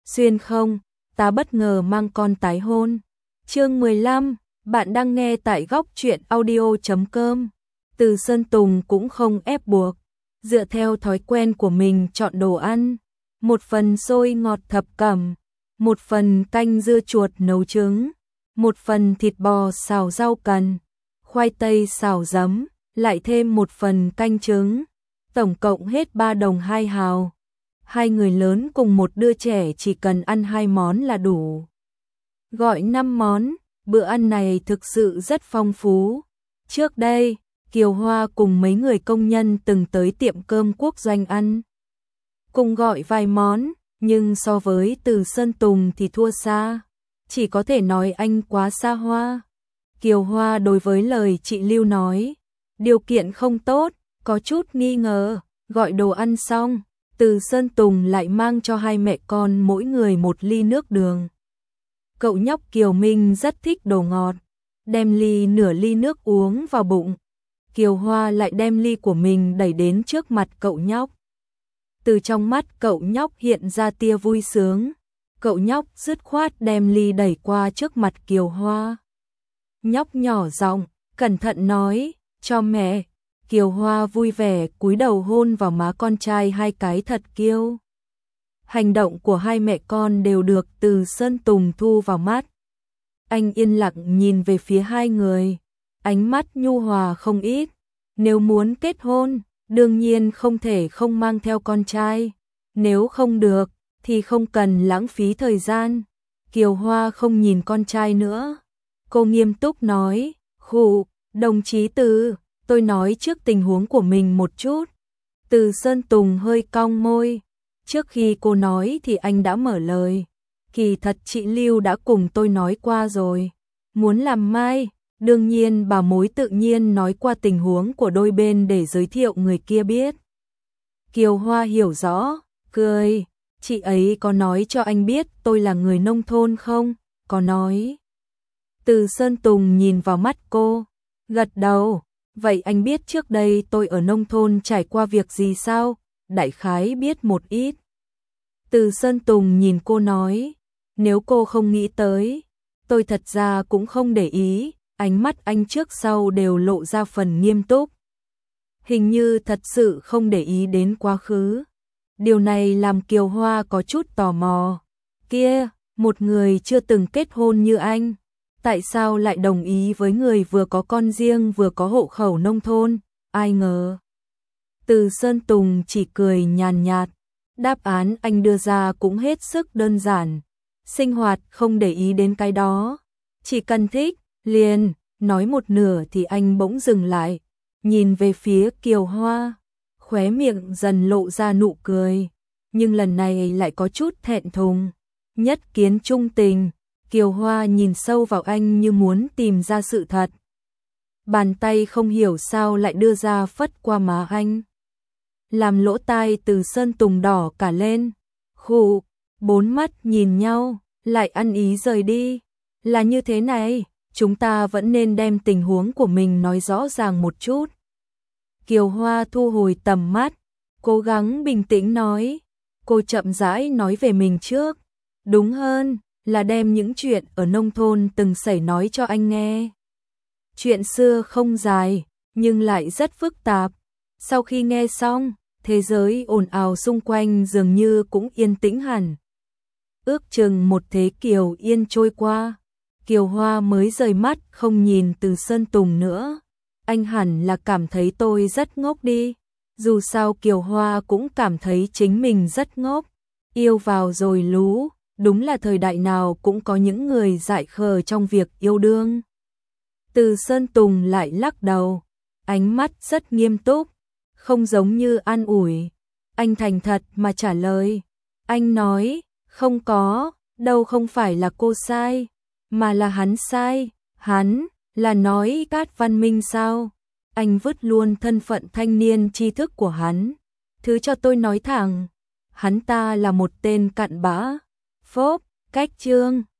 xuyên không, ta bất ngờ mang con tái hôn. Chương 15, bạn đang nghe tại góc truyện audio.com. Từ Sơn Tùng cũng không ép buộc, dựa theo thói quen của mình chọn đồ ăn, một phần xôi ngọt thập cẩm, một phần canh dưa chuột nấu trứng, một phần thịt bò xào rau cần, khoai tây xào giấm, lại thêm một phần canh trứng, tổng cộng hết 3 đồng 2 hào. Hai người lớn cùng một đứa trẻ chỉ cần ăn 2 món là đủ. Gọi 5 món, bữa ăn này thực sự rất phong phú. Trước đây, Kiều Hoa cùng mấy người công nhân từng tới tiệm cơm quốc doanh ăn. Cùng gọi vài món, nhưng so với Từ Sơn Tùng thì thua xa. Chỉ có thể nói anh quá xa hoa. Kiều Hoa đối với lời chị Lưu nói, điều kiện không tốt, có chút nghi ngờ. Gọi đồ ăn xong, Từ Sơn Tùng lại mang cho hai mẹ con mỗi người một ly nước đường. Cậu nhóc Kiều Minh rất thích đồ ngọt, đem nửa ly nước uống vào bụng. Kiều Hoa lại đem ly của mình đẩy đến trước mặt cậu nhóc. Từ trong mắt cậu nhóc hiện ra tia vui sướng. Cậu nhóc dứt khoát đem ly đẩy qua trước mặt Kiều Hoa. Nhóc nhỏ giọng, cẩn thận nói, cho mẹ. Kiều Hoa vui vẻ cúi đầu hôn vào má con trai 2 cái thật kiêu. Hành động của hai mẹ con đều được Từ Sơn Tùng thu vào mắt. Anh yên lặng nhìn về phía hai người, ánh mắt nhu hòa không ít. Nếu muốn kết hôn, đương nhiên không thể không mang theo con trai. Nếu không được, thì không cần lãng phí thời gian. Kiều Hoa không nhìn con trai nữa. Cô nghiêm túc nói, khụ, đồng chí Từ, tôi nói trước tình huống của mình một chút. Từ Sơn Tùng hơi cong môi. Trước khi cô nói thì anh đã mở lời. Kỳ thật chị Lưu đã cùng tôi nói qua rồi. Muốn làm mai, đương nhiên bà mối tự nhiên nói qua tình huống của đôi bên để giới thiệu người kia biết. Kiều Hoa hiểu rõ, cười. Chị ấy có nói cho anh biết tôi là người nông thôn không? Có nói. Từ Sơn Tùng nhìn vào mắt cô, gật đầu. Vậy anh biết trước đây tôi ở nông thôn trải qua việc gì sao? Đại khái biết một ít. Từ Sơn Tùng nhìn cô nói, nếu cô không nghĩ tới, tôi thật ra cũng không để ý. Ánh mắt anh trước sau đều lộ ra phần nghiêm túc. Hình như thật sự không để ý đến quá khứ. Điều này làm Kiều Hoa có chút tò mò. Kia, một người chưa từng kết hôn như anh, tại sao lại đồng ý với người vừa có con riêng vừa có hộ khẩu nông thôn? Ai ngờ. Từ Sơn Tùng chỉ cười nhàn nhạt. Đáp án anh đưa ra cũng hết sức đơn giản. Sinh hoạt không để ý đến cái đó. Chỉ cần thích, liền. Nói một nửa thì anh bỗng dừng lại. Nhìn về phía Kiều Hoa. Khóe miệng dần lộ ra nụ cười. Nhưng lần này lại có chút thẹn thùng. Nhất kiến trung tình. Kiều Hoa nhìn sâu vào anh như muốn tìm ra sự thật. Bàn tay không hiểu sao lại đưa ra phất qua má anh. Làm lỗ tai Từ Sơn Tùng đỏ cả lên. Khụ, 4 mắt nhìn nhau, lại ăn ý rời đi. Là như thế này, chúng ta vẫn nên đem tình huống của mình nói rõ ràng một chút. Kiều Hoa thu hồi tầm mắt, cố gắng bình tĩnh nói. Cô chậm rãi nói về mình trước. Đúng hơn là đem những chuyện ở nông thôn từng xảy nói cho anh nghe. Chuyện xưa không dài, nhưng lại rất phức tạp. Sau khi nghe xong, thế giới ồn ào xung quanh dường như cũng yên tĩnh hẳn. Ước chừng một thế Kiều Yên trôi qua, Kiều Hoa mới rời mắt không nhìn Từ Sơn Tùng nữa. Anh hẳn là cảm thấy tôi rất ngốc đi. Dù sao Kiều Hoa cũng cảm thấy chính mình rất ngốc. Yêu vào rồi lú, đúng là thời đại nào cũng có những người dại khờ trong việc yêu đương. Từ Sơn Tùng lại lắc đầu, ánh mắt rất nghiêm túc, không giống như an ủi. Anh thành thật mà trả lời. Anh nói, không có, đâu không phải là cô sai, mà là hắn sai. Hắn là nói Cát Văn Minh sao? Anh vứt luôn thân phận thanh niên tri thức của hắn. Thứ cho tôi nói thẳng, hắn ta là một tên cặn bã. Phốp, cách chương.